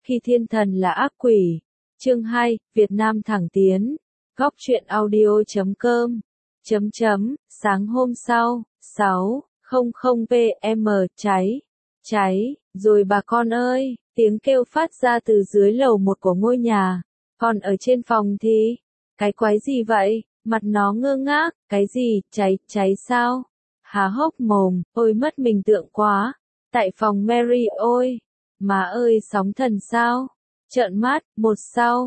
khi thiên thần là ác quỷ. Chương 2, Việt Nam thẳng tiến. Góc truyện audio.com. Sáng hôm sau, 6:00 PM, cháy, rồi bà con ơi, tiếng kêu phát ra từ dưới lầu 1 của ngôi nhà. Còn ở trên phòng thì, cái quái gì vậy? Mặt nó ngơ ngác, cái gì, cháy sao? Há hốc mồm, ôi mất mình tượng quá. Tại phòng Mary ôi, má ơi sóng thần sao? Trợn mắt, một sau,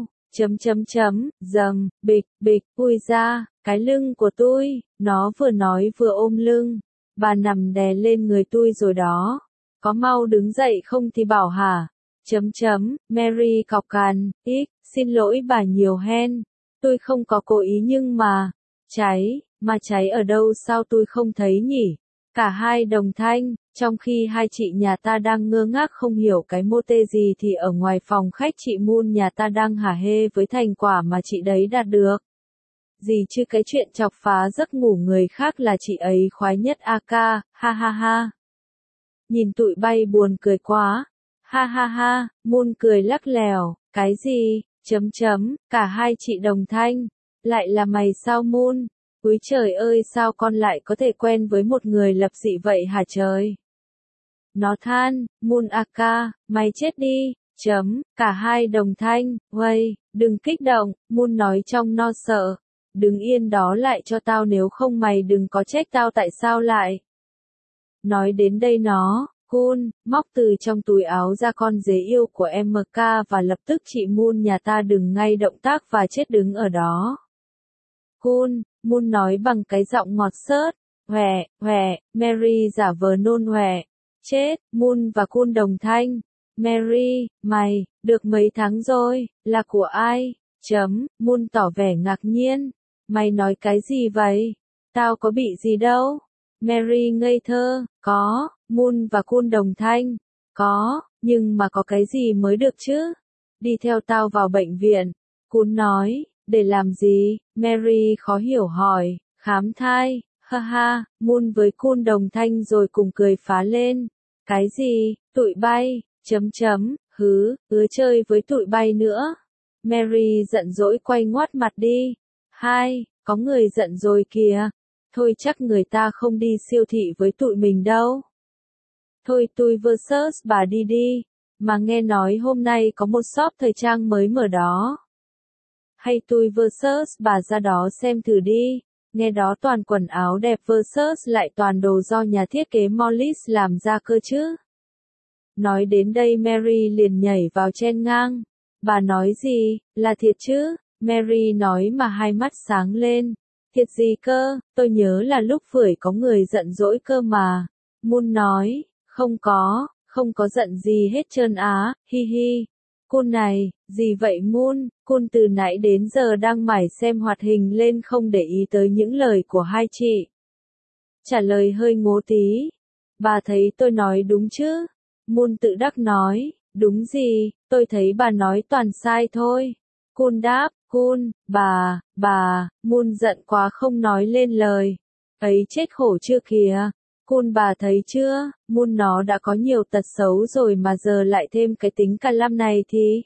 dầm, bịch, ui ra, cái lưng của tôi, nó vừa nói vừa ôm lưng. Bà nằm đè lên người tôi rồi đó. Có mau đứng dậy không thì bảo hả? Mary cọc cằn, xin lỗi bà nhiều hen. Tôi không có cố ý nhưng mà, cháy ở đâu sao tôi không thấy nhỉ? Cả hai đồng thanh, trong khi hai chị nhà ta đang ngơ ngác không hiểu cái mô tê gì thì ở ngoài phòng khách chị Moon nhà ta đang hả hê với thành quả mà chị đấy đạt được. Gì chứ cái chuyện chọc phá giấc ngủ người khác là chị ấy khoái nhất ha ha. Nhìn tụi bay buồn cười quá, ha, Moon cười lắc lèo, cái gì, cả hai chị đồng thanh, lại là mày sao Moon? Úi trời ơi sao con lại có thể quen với một người lập dị vậy hả trời? Nó than, Moon mày chết đi, cả hai đồng thanh, uầy, đừng kích động, Moon nói trong no sợ. Đứng yên đó lại cho tao nếu không mày đừng có trách tao tại sao lại. Nói đến đây nó, móc từ trong túi áo ra con dế yêu của MK và lập tức chị Moon nhà ta đừng ngay động tác và chết đứng ở đó. Moon nói bằng cái giọng ngọt xớt, hoè, Mary giả vờ nôn hoè. Chết, Moon và đồng thanh. Mary, mày, được mấy tháng rồi, là của ai? Moon tỏ vẻ ngạc nhiên. Mày nói cái gì vậy? Tao có bị gì đâu. Mary ngây thơ, có, Moon và đồng thanh. Có, nhưng mà có cái gì mới được chứ? Đi theo tao vào bệnh viện. Nói. Để làm gì? Mary khó hiểu hỏi, khám thai, ha, Moon với đồng thanh rồi cùng cười phá lên. Cái gì? Tụi bay, hứa chơi với tụi bay nữa. Mary giận dỗi quay ngoắt mặt đi. Có người giận rồi kìa. Thôi chắc người ta không đi siêu thị với tụi mình đâu. Thôi tôi versus bà đi. Mà nghe nói hôm nay có một shop thời trang mới mở đó. Hay tôi versus bà ra đó xem thử đi, nghe đó toàn quần áo đẹp versus lại toàn đồ do nhà thiết kế Mollis làm ra cơ chứ. Nói đến đây Mary liền nhảy vào chen ngang. Bà nói gì, là thiệt chứ? Mary nói mà hai mắt sáng lên. Thiệt gì cơ, tôi nhớ là lúc phửi có người giận dỗi cơ mà. Moon nói, không có giận gì hết trơn á, hi. Này, gì vậy Moon? Từ nãy đến giờ đang mải xem hoạt hình lên không để ý tới những lời của hai chị. Trả lời hơi ngố tí. Bà thấy tôi nói đúng chứ? Moon tự đắc nói, đúng gì, tôi thấy bà nói toàn sai thôi. Đáp, bà, Moon giận quá không nói lên lời. Ấy chết khổ chưa kìa. Bà thấy chưa, Moon nó đã có nhiều tật xấu rồi mà giờ lại thêm cái tính cà lăm này thì.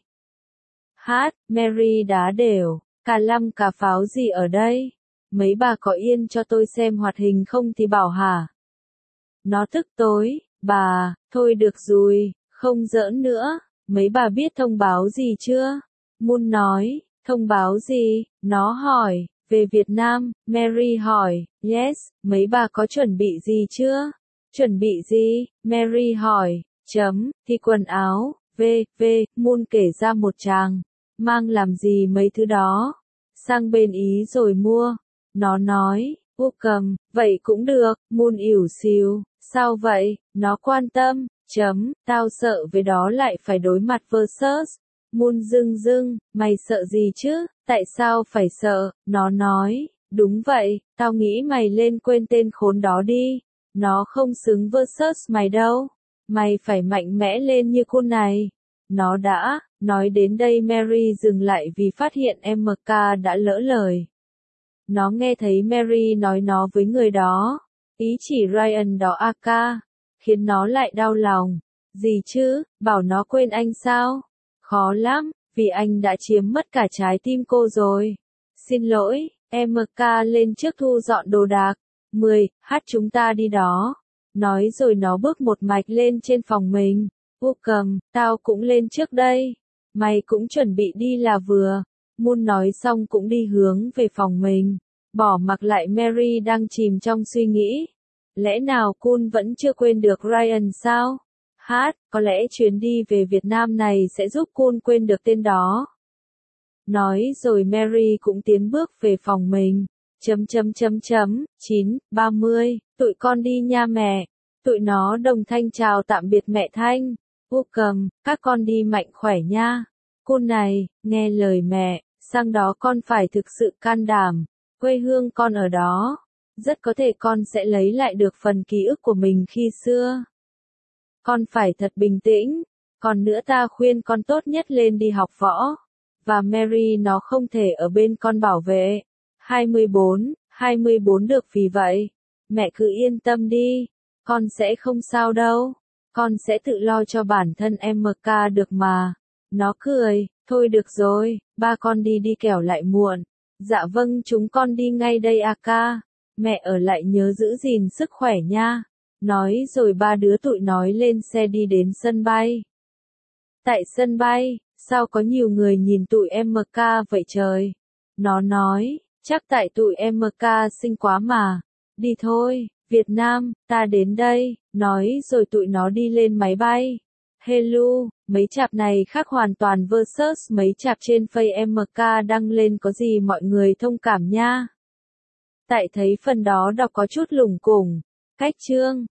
Mary đá đều, cà lăm cà pháo gì ở đây? Mấy bà có yên cho tôi xem hoạt hình không thì bảo hả? Nó tức tối, bà, thôi được rồi, không giỡn nữa, mấy bà biết thông báo gì chưa? Moon nói, thông báo gì? Nó hỏi, về Việt Nam, Mary hỏi, yes, mấy bà có chuẩn bị gì chưa? Chuẩn bị gì? Mary hỏi, thì quần áo, Moon kể ra một tràng, mang làm gì mấy thứ đó? Sang bên Ý rồi mua. Nó nói, cầm, vậy cũng được, Moon ỉu xìu, sao vậy? Nó quan tâm, tao sợ với đó lại phải đối mặt versus. Moon dưng, mày sợ gì chứ, tại sao phải sợ? Nó nói, đúng vậy, tao nghĩ mày lên quên tên khốn đó đi. Nó không xứng versus mày đâu. Mày phải mạnh mẽ lên như này. Nó đã, nói đến đây Mary dừng lại vì phát hiện MK đã lỡ lời. Nó nghe thấy Mary nói nó với người đó. Ý chỉ Ryan đó khiến nó lại đau lòng. Gì chứ, bảo nó quên anh sao? Khó lắm, vì anh đã chiếm mất cả trái tim cô rồi. Xin lỗi, MK lên trước thu dọn đồ đạc. 10, chúng ta đi đó. Nói rồi nó bước một mạch lên trên phòng mình. Cầm, tao cũng lên trước đây. Mày cũng chuẩn bị đi là vừa. Moon nói xong cũng đi hướng về phòng mình. Bỏ mặc lại Mary đang chìm trong suy nghĩ. Lẽ nào Kun vẫn chưa quên được Ryan sao? Có lẽ chuyến đi về Việt Nam này sẽ giúp Kun quên được tên đó. Nói rồi Mary cũng tiến bước về phòng mình. 9:30, tụi con đi nha mẹ. Tụi nó đồng thanh chào tạm biệt mẹ Thanh. Cầm, các con đi mạnh khỏe nha. Kun này, nghe lời mẹ, sang đó con phải thực sự can đảm. Quê hương con ở đó. Rất có thể con sẽ lấy lại được phần ký ức của mình khi xưa. Con phải thật bình tĩnh. Còn nữa ta khuyên con tốt nhất lên đi học võ. Và Mary nó không thể ở bên con bảo vệ. 24 được vì vậy. Mẹ cứ yên tâm đi. Con sẽ không sao đâu. Con sẽ tự lo cho bản thân MK được mà. Nó cười, thôi được rồi, ba con đi đi kẻo lại muộn. Dạ vâng chúng con đi ngay đây ca. Mẹ ở lại nhớ giữ gìn sức khỏe nha. Nói rồi ba đứa tụi nói lên xe đi đến sân bay. Tại sân bay, sao có nhiều người nhìn tụi MK vậy trời? Nó nói, chắc tại tụi MK xinh quá mà. Đi thôi, Việt Nam, ta đến đây. Nói rồi tụi nó đi lên máy bay. Hello, mấy chạp này khác hoàn toàn versus mấy chạp trên Face MK đăng lên có gì mọi người thông cảm nha. Tại thấy phần đó đọc có chút lủng củng. Cách chương